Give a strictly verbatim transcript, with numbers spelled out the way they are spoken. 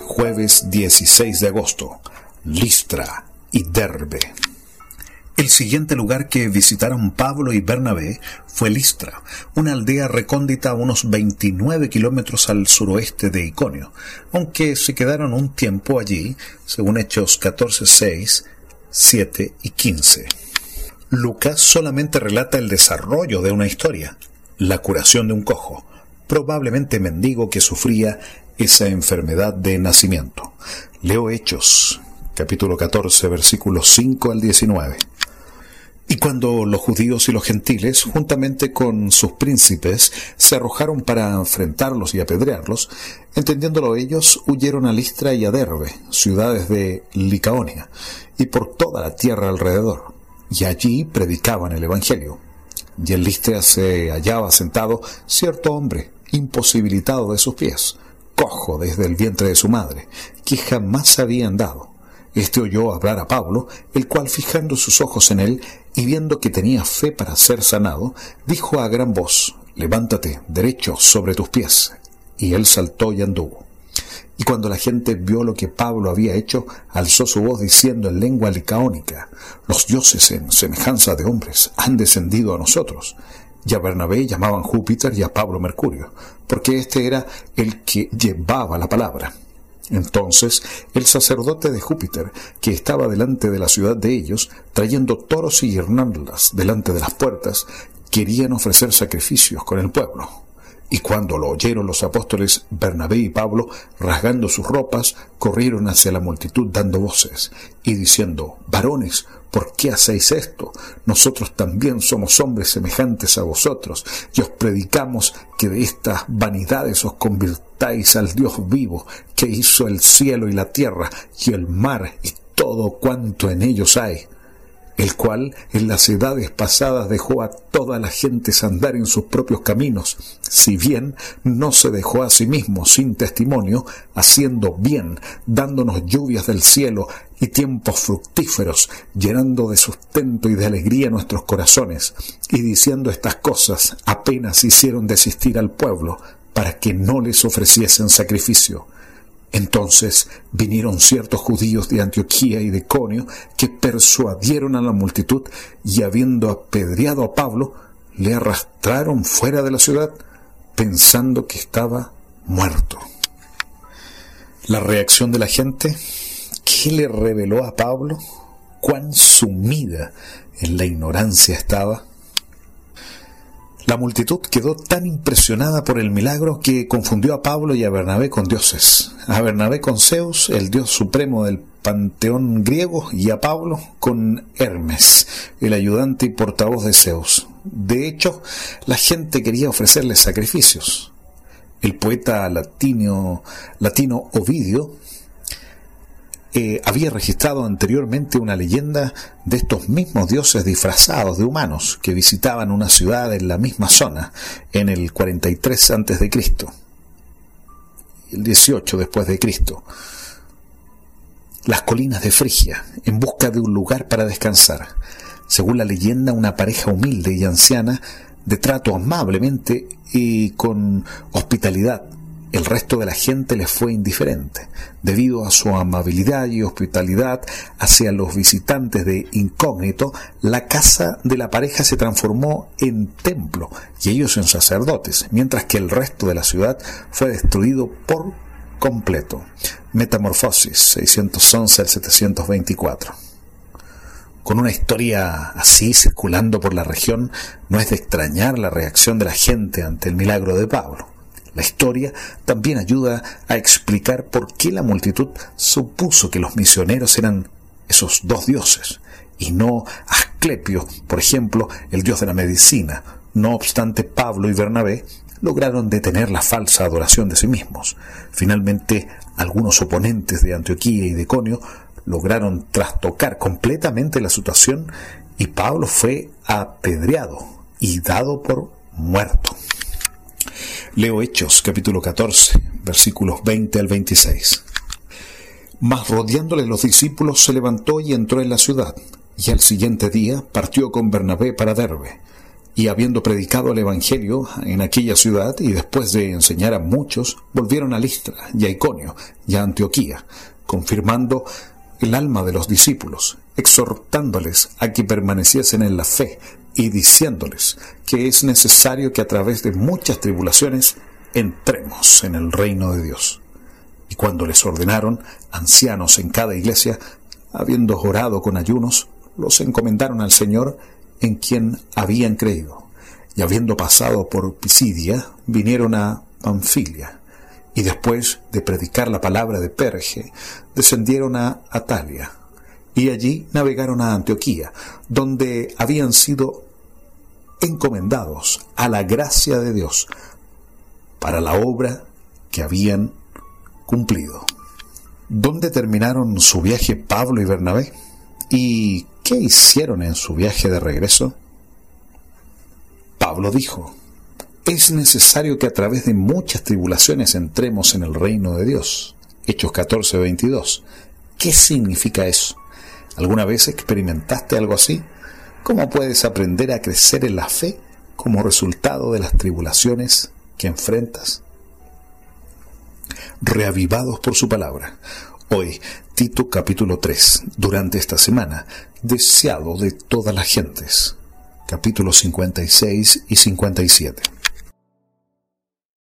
jueves dieciséis de agosto, Listra y Derbe. El siguiente lugar que visitaron Pablo y Bernabé fue Listra, una aldea recóndita a unos veintinueve kilómetros al suroeste de Iconio, aunque se quedaron un tiempo allí, según Hechos catorce, seis, siete y quince. Lucas solamente relata el desarrollo de una historia, la curación de un cojo, probablemente mendigo que sufría esa enfermedad de nacimiento. Leo Hechos, capítulo catorce, versículos cinco al diecinueve. Y cuando los judíos y los gentiles, juntamente con sus príncipes, se arrojaron para enfrentarlos y apedrearlos, entendiéndolo ellos, huyeron a Listra y a Derbe, ciudades de Licaonia, y por toda la tierra alrededor, y allí predicaban el evangelio. Y en Listra se hallaba sentado cierto hombre, imposibilitado de sus pies, cojo desde el vientre de su madre, que jamás había andado. Este oyó hablar a Pablo, el cual, fijando sus ojos en él y viendo que tenía fe para ser sanado, dijo a gran voz: levántate derecho sobre tus pies. Y él saltó y anduvo. Y cuando la gente vio lo que Pablo había hecho, alzó su voz diciendo en lengua licaónica: los dioses en semejanza de hombres han descendido a nosotros. Y a Bernabé llamaban Júpiter y a Pablo Mercurio, porque este era el que llevaba la palabra. Entonces el sacerdote de Júpiter, que estaba delante de la ciudad de ellos, trayendo toros y guirnaldas delante de las puertas, querían ofrecer sacrificios con el pueblo. Y cuando lo oyeron los apóstoles, Bernabé y Pablo, rasgando sus ropas, corrieron hacia la multitud dando voces, y diciendo: varones, ¿por qué hacéis esto? Nosotros también somos hombres semejantes a vosotros, y os predicamos que de estas vanidades os convirtáis al Dios vivo, que hizo el cielo y la tierra, y el mar, y todo cuanto en ellos hay, el cual en las edades pasadas dejó a todas las gentes andar en sus propios caminos, si bien no se dejó a sí mismo sin testimonio, haciendo bien, dándonos lluvias del cielo y tiempos fructíferos, llenando de sustento y de alegría nuestros corazones, y diciendo estas cosas apenas hicieron desistir al pueblo, para que no les ofreciesen sacrificio. Entonces vinieron ciertos judíos de Antioquía y de Iconio, que persuadieron a la multitud, y habiendo apedreado a Pablo, le arrastraron fuera de la ciudad, pensando que estaba muerto. La reacción de la gente, ¿qué le reveló a Pablo? ¿Cuán sumida en la ignorancia estaba? La multitud quedó tan impresionada por el milagro que confundió a Pablo y a Bernabé con dioses. A Bernabé con Zeus, el dios supremo del panteón griego, y a Pablo con Hermes, el ayudante y portavoz de Zeus. De hecho, la gente quería ofrecerle sacrificios. El poeta latino, latino Ovidio Eh, había registrado anteriormente una leyenda de estos mismos dioses disfrazados de humanos que visitaban una ciudad en la misma zona en el cuarenta y tres antes de Cristo, el dieciocho después de Cristo, las colinas de Frigia, en busca de un lugar para descansar. Según la leyenda, una pareja humilde y anciana, de trato amablemente y con hospitalidad. El resto de la gente les fue indiferente. Debido a su amabilidad y hospitalidad hacia los visitantes de incógnito, la casa de la pareja se transformó en templo y ellos en sacerdotes, mientras que el resto de la ciudad fue destruido por completo. Metamorfosis, seiscientos once al setecientos veinticuatro. Con una historia así circulando por la región, no es de extrañar la reacción de la gente ante el milagro de Pablo. La historia también ayuda a explicar por qué la multitud supuso que los misioneros eran esos dos dioses, y no Asclepio, por ejemplo, el dios de la medicina. No obstante, Pablo y Bernabé lograron detener la falsa adoración de sí mismos. Finalmente, algunos oponentes de Antioquía y de Iconio lograron trastocar completamente la situación, y Pablo fue apedreado y dado por muerto. Leo Hechos, capítulo catorce, versículos veinte al veintiséis. Mas rodeándole los discípulos se levantó y entró en la ciudad, y al siguiente día partió con Bernabé para Derbe. Y habiendo predicado el Evangelio en aquella ciudad, y después de enseñar a muchos, volvieron a Listra, y a Iconio, y a Antioquía, confirmando el alma de los discípulos, exhortándoles a que permaneciesen en la fe, y diciéndoles que es necesario que a través de muchas tribulaciones entremos en el reino de Dios. Y cuando les ordenaron, ancianos en cada iglesia, habiendo orado con ayunos, los encomendaron al Señor, en quien habían creído, y habiendo pasado por Pisidia, vinieron a Panfilia, y después de predicar la palabra de Perge, descendieron a Atalia, y allí navegaron a Antioquía, donde habían sido encomendados a la gracia de Dios para la obra que habían cumplido. ¿Dónde terminaron su viaje Pablo y Bernabé? ¿Y qué hicieron en su viaje de regreso? Pablo dijo: es necesario que a través de muchas tribulaciones entremos en el reino de Dios. Hechos catorce, veintidós. ¿Qué significa eso? ¿Alguna vez experimentaste algo así? ¿Cómo puedes aprender a crecer en la fe como resultado de las tribulaciones que enfrentas? Reavivados por su palabra. Hoy, Tito capítulo tres, durante esta semana, deseado de todas las gentes. Capítulos cincuenta y seis y cincuenta y siete.